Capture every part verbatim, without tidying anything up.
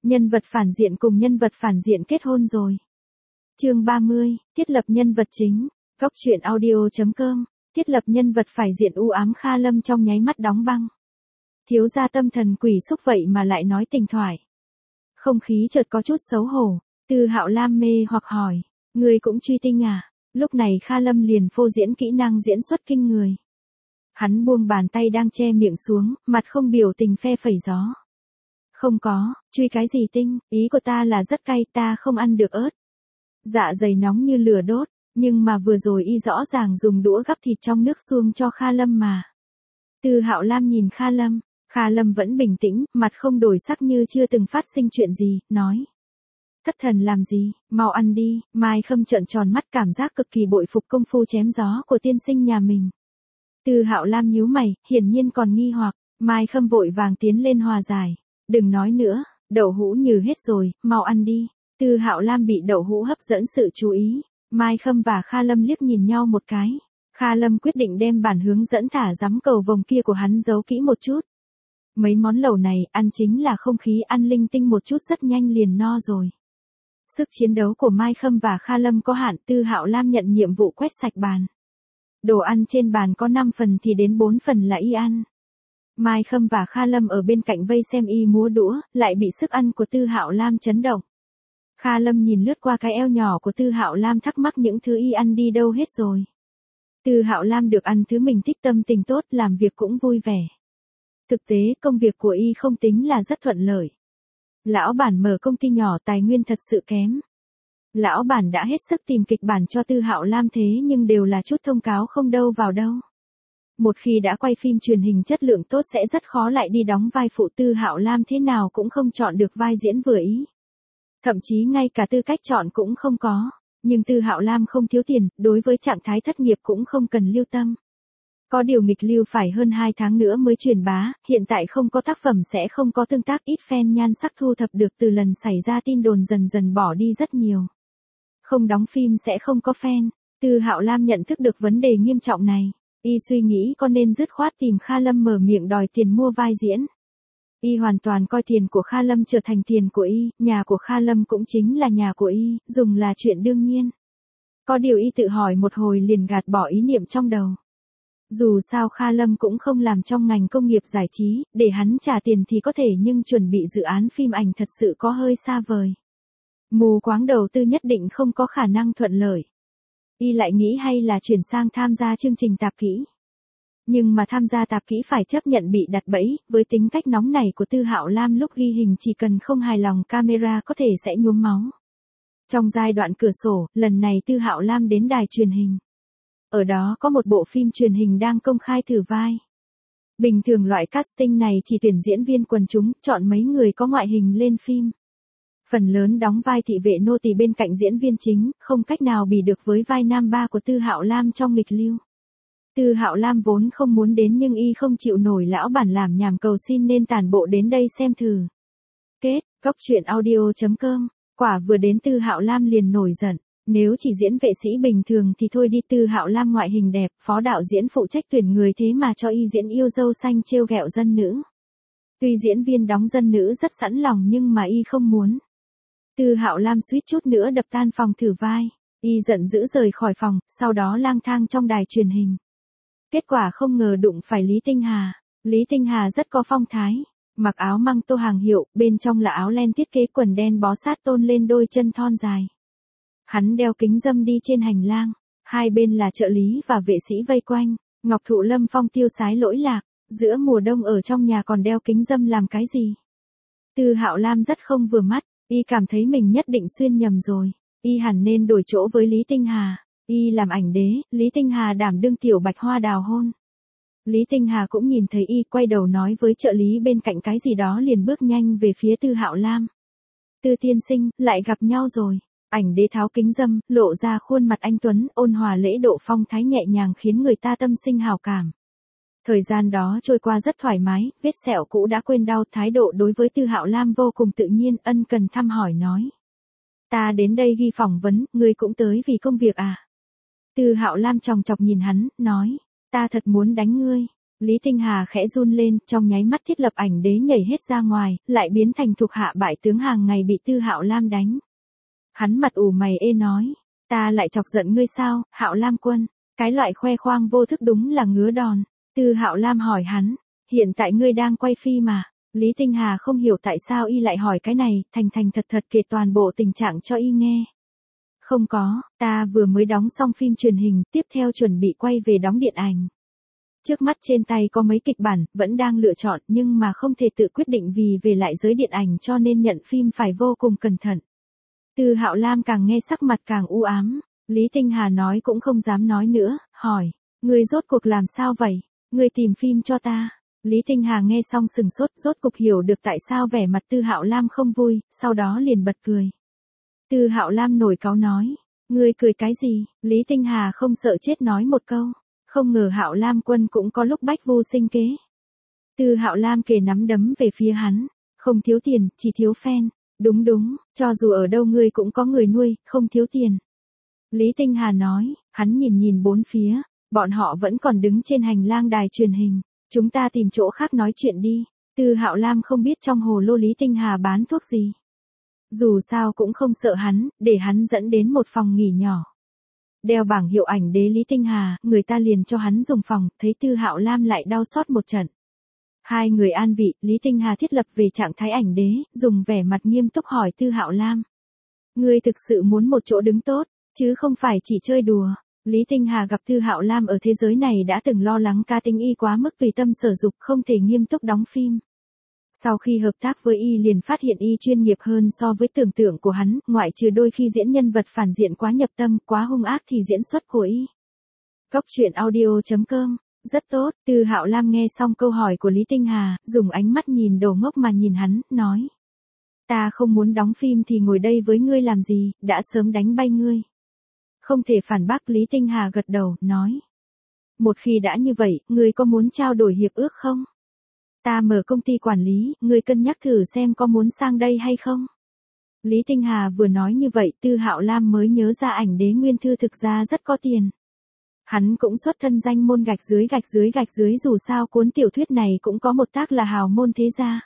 Nhân vật phản diện cùng nhân vật phản diện kết hôn rồi. Chương ba mươi, thiết lập nhân vật chính. Góc truyện audio chấm com. Thiết lập nhân vật phải diện u ám Kha Lâm trong nháy mắt đóng băng. Thiếu gia tâm thần quỷ xúc vậy mà lại nói tình thoại. Không khí chợt có chút xấu hổ. Tư Hạo Lam mê hoặc hỏi, người cũng truy tinh à? Lúc này Kha Lâm liền phô diễn kỹ năng diễn xuất kinh người. Hắn buông bàn tay đang che miệng xuống, mặt không biểu tình phe phẩy gió. Không có, truy cái gì tinh, ý của ta là rất cay, ta không ăn được ớt. Dạ dày nóng như lửa đốt, nhưng mà vừa rồi y rõ ràng dùng đũa gắp thịt trong nước suông cho Kha Lâm mà. Tư Hạo Lam nhìn Kha Lâm, Kha Lâm vẫn bình tĩnh, mặt không đổi sắc như chưa từng phát sinh chuyện gì, nói. Thất thần làm gì, mau ăn đi. Mai Khâm trợn tròn mắt, cảm giác cực kỳ bội phục công phu chém gió của tiên sinh nhà mình. Tư Hạo Lam nhíu mày, hiển nhiên còn nghi hoặc. Mai Khâm vội vàng tiến lên hòa giải. Đừng nói nữa, đậu hũ nhừ hết rồi, mau ăn đi. Tư Hạo Lam bị đậu hũ hấp dẫn sự chú ý. Mai Khâm và Kha Lâm liếc nhìn nhau một cái. Kha Lâm quyết định đem bản hướng dẫn thả giấm cầu vồng kia của hắn giấu kỹ một chút. Mấy món lẩu này ăn chính là không khí, ăn linh tinh một chút rất nhanh liền no rồi. Sức chiến đấu của Mai Khâm và Kha Lâm có hạn. Tư Hạo Lam nhận nhiệm vụ quét sạch bàn. Đồ ăn trên bàn có năm phần thì đến bốn phần là y ăn. Mai Khâm và Kha Lâm ở bên cạnh vây xem y múa đũa, lại bị sức ăn của Tư Hạo Lam chấn động. Kha Lâm nhìn lướt qua cái eo nhỏ của Tư Hạo Lam, thắc mắc những thứ y ăn đi đâu hết rồi. Tư Hạo Lam được ăn thứ mình thích, tâm tình tốt, làm việc cũng vui vẻ. Thực tế công việc của y không tính là rất thuận lợi. Lão bản mở công ty nhỏ, tài nguyên thật sự kém. Lão bản đã hết sức tìm kịch bản cho Tư Hạo Lam, thế nhưng đều là chút thông cáo không đâu vào đâu. Một khi đã quay phim truyền hình chất lượng tốt sẽ rất khó lại đi đóng vai phụ. Tư Hạo Lam thế nào cũng không chọn được vai diễn vừa ý. Thậm chí ngay cả tư cách chọn cũng không có. Nhưng Tư Hạo Lam không thiếu tiền, đối với trạng thái thất nghiệp cũng không cần lưu tâm. Có điều nghịch lưu phải hơn hai tháng nữa mới truyền bá, hiện tại không có tác phẩm sẽ không có tương tác, ít fan nhan sắc thu thập được từ lần xảy ra tin đồn dần dần bỏ đi rất nhiều. Không đóng phim sẽ không có fan. Tư Hạo Lam nhận thức được vấn đề nghiêm trọng này. Y suy nghĩ có nên dứt khoát tìm Kha Lâm mở miệng đòi tiền mua vai diễn. Y hoàn toàn coi tiền của Kha Lâm trở thành tiền của y, nhà của Kha Lâm cũng chính là nhà của y, dùng là chuyện đương nhiên. Có điều y tự hỏi một hồi liền gạt bỏ ý niệm trong đầu. Dù sao Kha Lâm cũng không làm trong ngành công nghiệp giải trí, để hắn trả tiền thì có thể, nhưng chuẩn bị dự án phim ảnh thật sự có hơi xa vời. Mù quáng đầu tư nhất định không có khả năng thuận lợi. Y lại nghĩ hay là chuyển sang tham gia chương trình tạp kỹ. Nhưng mà tham gia tạp kỹ phải chấp nhận bị đặt bẫy, với tính cách nóng nảy của Tư Hạo Lam lúc ghi hình chỉ cần không hài lòng camera có thể sẽ nhuốm máu. Trong giai đoạn cửa sổ, lần này Tư Hạo Lam đến đài truyền hình. Ở đó có một bộ phim truyền hình đang công khai thử vai. Bình thường loại casting này chỉ tuyển diễn viên quần chúng, chọn mấy người có ngoại hình lên phim. Phần lớn đóng vai thị vệ nô tỳ bên cạnh diễn viên chính, không cách nào bì được với vai nam ba của Tư Hạo Lam trong nghịch lưu. Tư Hạo Lam vốn không muốn đến nhưng y không chịu nổi lão bản làm nhảm cầu xin nên tản bộ đến đây xem thử. Kết, góc truyện audio chấm com. Quả vừa đến Tư Hạo Lam liền nổi giận. Nếu chỉ diễn vệ sĩ bình thường thì thôi đi. Tư Hạo Lam ngoại hình đẹp, phó đạo diễn phụ trách tuyển người, thế mà cho y diễn yêu dâu xanh trêu ghẹo dân nữ. Tuy diễn viên đóng dân nữ rất sẵn lòng nhưng mà y không muốn. Tư Hạo Lam suýt chút nữa đập tan phòng thử vai. Y giận dữ rời khỏi phòng, sau đó lang thang trong đài truyền hình. Kết quả không ngờ đụng phải Lý Tinh Hà. Lý Tinh Hà rất có phong thái. Mặc áo măng tô hàng hiệu, bên trong là áo len thiết kế, quần đen bó sát tôn lên đôi chân thon dài. Hắn đeo kính râm đi trên hành lang. Hai bên là trợ lý và vệ sĩ vây quanh. Ngọc Thụ Lâm Phong tiêu sái lỗi lạc. Giữa mùa đông ở trong nhà còn đeo kính râm làm cái gì? Tư Hạo Lam rất không vừa mắt. Y cảm thấy mình nhất định xuyên nhầm rồi. Y hẳn nên đổi chỗ với Lý Tinh Hà. Y làm ảnh đế, Lý Tinh Hà đảm đương tiểu bạch hoa đào hôn. Lý Tinh Hà cũng nhìn thấy y, quay đầu nói với trợ lý bên cạnh cái gì đó liền bước nhanh về phía Tư Hạo Lam. Tư tiên sinh, lại gặp nhau rồi. Ảnh đế tháo kính râm, lộ ra khuôn mặt anh tuấn, ôn hòa lễ độ, phong thái nhẹ nhàng khiến người ta tâm sinh hào cảm. Thời gian đó trôi qua rất thoải mái, vết sẹo cũ đã quên đau, thái độ đối với Tư Hạo Lam vô cùng tự nhiên, ân cần thăm hỏi nói. Ta đến đây ghi phỏng vấn, ngươi cũng tới vì công việc à? Tư Hạo Lam chòng chọc nhìn hắn, nói. Ta thật muốn đánh ngươi. Lý Tinh Hà khẽ run lên, trong nháy mắt thiết lập ảnh đế nhảy hết ra ngoài, lại biến thành thuộc hạ bại tướng hàng ngày bị Tư Hạo Lam đánh. Hắn mặt ủ mày ê nói, ta lại chọc giận ngươi sao, Hạo Lam quân, cái loại khoe khoang vô thức đúng là ngứa đòn. Tư Hạo Lam hỏi hắn, hiện tại ngươi đang quay phim mà. Lý Tinh Hà không hiểu tại sao y lại hỏi cái này, thành thành thật thật kể toàn bộ tình trạng cho y nghe. Không có, ta vừa mới đóng xong phim truyền hình, tiếp theo chuẩn bị quay về đóng điện ảnh. Trước mắt trên tay có mấy kịch bản, vẫn đang lựa chọn nhưng mà không thể tự quyết định vì về lại giới điện ảnh cho nên nhận phim phải vô cùng cẩn thận. Tư Hạo Lam càng nghe sắc mặt càng u ám, Lý Tinh Hà nói cũng không dám nói nữa, hỏi, ngươi rốt cuộc làm sao vậy, ngươi tìm phim cho ta. Lý Tinh Hà nghe xong sừng sốt, rốt cuộc hiểu được tại sao vẻ mặt Tư Hạo Lam không vui, sau đó liền bật cười. Tư Hạo Lam nổi cáu nói, ngươi cười cái gì? Lý Tinh Hà không sợ chết nói một câu, không ngờ Hạo Lam quân cũng có lúc bách vô sinh kế. Tư Hạo Lam kề nắm đấm về phía hắn, không thiếu tiền, chỉ thiếu fan. Đúng đúng, cho dù ở đâu ngươi cũng có người nuôi, không thiếu tiền. Lý Tinh Hà nói, hắn nhìn nhìn bốn phía, bọn họ vẫn còn đứng trên hành lang đài truyền hình, chúng ta tìm chỗ khác nói chuyện đi. Tư Hạo Lam không biết trong hồ lô Lý Tinh Hà bán thuốc gì. Dù sao cũng không sợ hắn, để hắn dẫn đến một phòng nghỉ nhỏ. Đeo bảng hiệu ảnh đế Lý Tinh Hà, người ta liền cho hắn dùng phòng, thấy Tư Hạo Lam lại đau xót một trận. Hai người an vị, Lý Tinh Hà thiết lập về trạng thái ảnh đế, dùng vẻ mặt nghiêm túc hỏi Tư Hạo Lam. Ngươi thực sự muốn một chỗ đứng tốt, chứ không phải chỉ chơi đùa. Lý Tinh Hà gặp Tư Hạo Lam ở thế giới này đã từng lo lắng cá tính y quá mức tùy tâm sở dục không thể nghiêm túc đóng phim. Sau khi hợp tác với y liền phát hiện y chuyên nghiệp hơn so với tưởng tượng của hắn, ngoại trừ đôi khi diễn nhân vật phản diện quá nhập tâm, quá hung ác thì diễn xuất của y. Cóc truyện audio chấm com. Rất tốt, Tư Hạo Lam nghe xong câu hỏi của Lý Tinh Hà, dùng ánh mắt nhìn đồ ngốc mà nhìn hắn, nói. Ta không muốn đóng phim thì ngồi đây với ngươi làm gì, đã sớm đánh bay ngươi. Không thể phản bác. Lý Tinh Hà gật đầu, nói. Một khi đã như vậy, ngươi có muốn trao đổi hiệp ước không? Ta mở công ty quản lý, ngươi cân nhắc thử xem có muốn sang đây hay không? Lý Tinh Hà vừa nói như vậy, Tư Hạo Lam mới nhớ ra ảnh đế Nguyên Thư thực ra rất có tiền. Hắn cũng xuất thân danh môn gạch dưới gạch dưới gạch dưới dù sao cuốn tiểu thuyết này cũng có một tác là hào môn thế gia.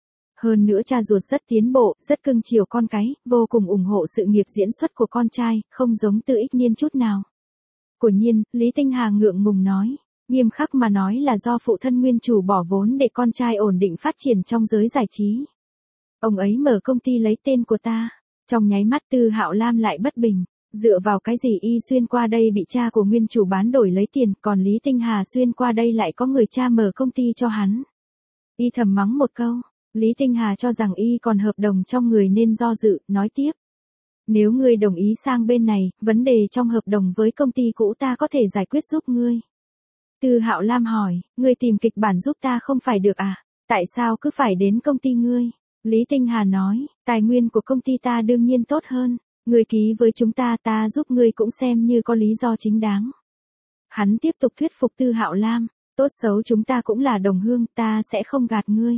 Hơn nữa cha ruột rất tiến bộ, rất cưng chiều con cái, vô cùng ủng hộ sự nghiệp diễn xuất của con trai, không giống Tư Ích Niên chút nào. Quả nhiên, Lý Tinh Hà ngượng ngùng nói, nghiêm khắc mà nói là do phụ thân nguyên chủ bỏ vốn để con trai ổn định phát triển trong giới giải trí. Ông ấy mở công ty lấy tên của ta. Trong nháy mắt Tư Hạo Lam lại bất bình. Dựa vào cái gì y xuyên qua đây bị cha của nguyên chủ bán đổi lấy tiền, còn Lý Tinh Hà xuyên qua đây lại có người cha mở công ty cho hắn. Y thầm mắng một câu, Lý Tinh Hà cho rằng y còn hợp đồng trong người nên do dự, nói tiếp. Nếu ngươi đồng ý sang bên này, vấn đề trong hợp đồng với công ty cũ ta có thể giải quyết giúp ngươi. Tư Hạo Lam hỏi, ngươi tìm kịch bản giúp ta không phải được à, tại sao cứ phải đến công ty ngươi? Lý Tinh Hà nói, tài nguyên của công ty ta đương nhiên tốt hơn. Ngươi ký với chúng ta ta giúp ngươi cũng xem như có lý do chính đáng. Hắn tiếp tục thuyết phục Tư Hạo Lam, tốt xấu chúng ta cũng là đồng hương, ta sẽ không gạt ngươi.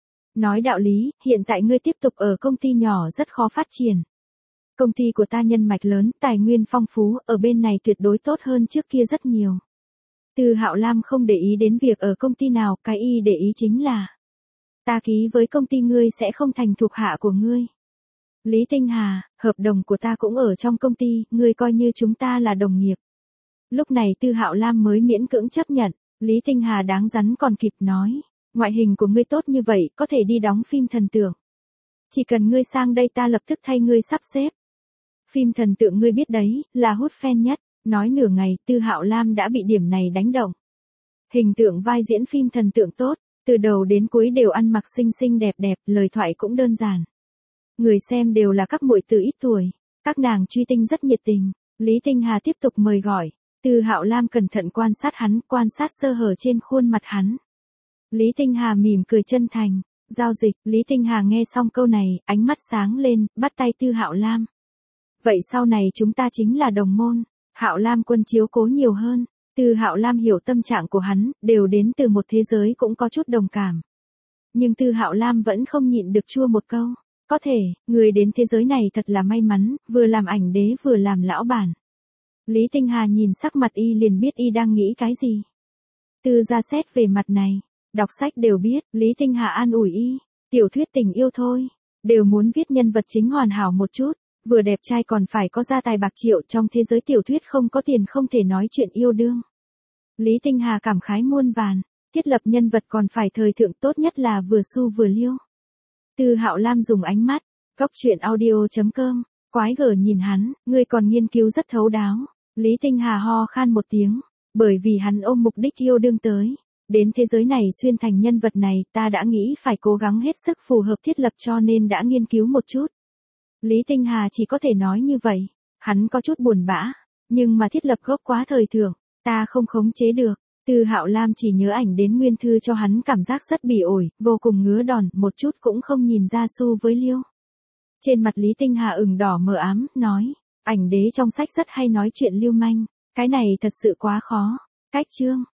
Nói đạo lý, hiện tại ngươi tiếp tục ở công ty nhỏ rất khó phát triển. Công ty của ta nhân mạch lớn, tài nguyên phong phú, ở bên này tuyệt đối tốt hơn trước kia rất nhiều. Tư Hạo Lam không để ý đến việc ở công ty nào, cái y để ý chính là ta ký với công ty ngươi sẽ không thành thuộc hạ của ngươi. Lý Tinh Hà, hợp đồng của ta cũng ở trong công ty, ngươi coi như chúng ta là đồng nghiệp. Lúc này Tư Hạo Lam mới miễn cưỡng chấp nhận, Lý Tinh Hà đáng rắn còn kịp nói, ngoại hình của ngươi tốt như vậy, có thể đi đóng phim thần tượng. Chỉ cần ngươi sang đây ta lập tức thay ngươi sắp xếp. Phim thần tượng ngươi biết đấy, là hút fan nhất, nói nửa ngày, Tư Hạo Lam đã bị điểm này đánh động. Hình tượng vai diễn phim thần tượng tốt, từ đầu đến cuối đều ăn mặc xinh xinh đẹp đẹp, lời thoại cũng đơn giản. Người xem đều là các muội từ ít tuổi, các nàng truy tinh rất nhiệt tình. Lý Tinh Hà tiếp tục mời gọi, Tư Hạo Lam cẩn thận quan sát hắn, quan sát sơ hở trên khuôn mặt hắn. Lý Tinh Hà mỉm cười chân thành, giao dịch. Lý Tinh Hà nghe xong câu này, ánh mắt sáng lên, bắt tay Tư Hạo Lam. Vậy sau này chúng ta chính là đồng môn. Hạo Lam quân chiếu cố nhiều hơn. Tư Hạo Lam hiểu tâm trạng của hắn, đều đến từ một thế giới cũng có chút đồng cảm. Nhưng Tư Hạo Lam vẫn không nhịn được chua một câu. Có thể, người đến thế giới này thật là may mắn, vừa làm ảnh đế vừa làm lão bản. Lý Tinh Hà nhìn sắc mặt y liền biết y đang nghĩ cái gì. Từ ra xét về mặt này, đọc sách đều biết, Lý Tinh Hà an ủi y, tiểu thuyết tình yêu thôi, đều muốn viết nhân vật chính hoàn hảo một chút, vừa đẹp trai còn phải có gia tài bạc triệu, trong thế giới tiểu thuyết không có tiền không thể nói chuyện yêu đương. Lý Tinh Hà cảm khái muôn vàn, thiết lập nhân vật còn phải thời thượng, tốt nhất là vừa su vừa liêu. Từ Hạo Lam dùng ánh mắt, góc truyện audio.com, quái gở nhìn hắn, ngươi còn nghiên cứu rất thấu đáo. Lý Tinh Hà ho khan một tiếng, bởi vì hắn ôm mục đích yêu đương tới. Đến thế giới này xuyên thành nhân vật này, ta đã nghĩ phải cố gắng hết sức phù hợp thiết lập cho nên đã nghiên cứu một chút. Lý Tinh Hà chỉ có thể nói như vậy, hắn có chút buồn bã, nhưng mà thiết lập gốc quá thời thượng, ta không khống chế được. Từ Hạo Lam chỉ nhớ ảnh đến nguyên thư cho hắn cảm giác rất bỉ ổi, vô cùng ngứa đòn, một chút cũng không nhìn ra su với liêu. Trên mặt Lý Tinh Hà ửng đỏ mờ ám, nói, ảnh đế trong sách rất hay nói chuyện lưu manh, cái này thật sự quá khó. Cách chương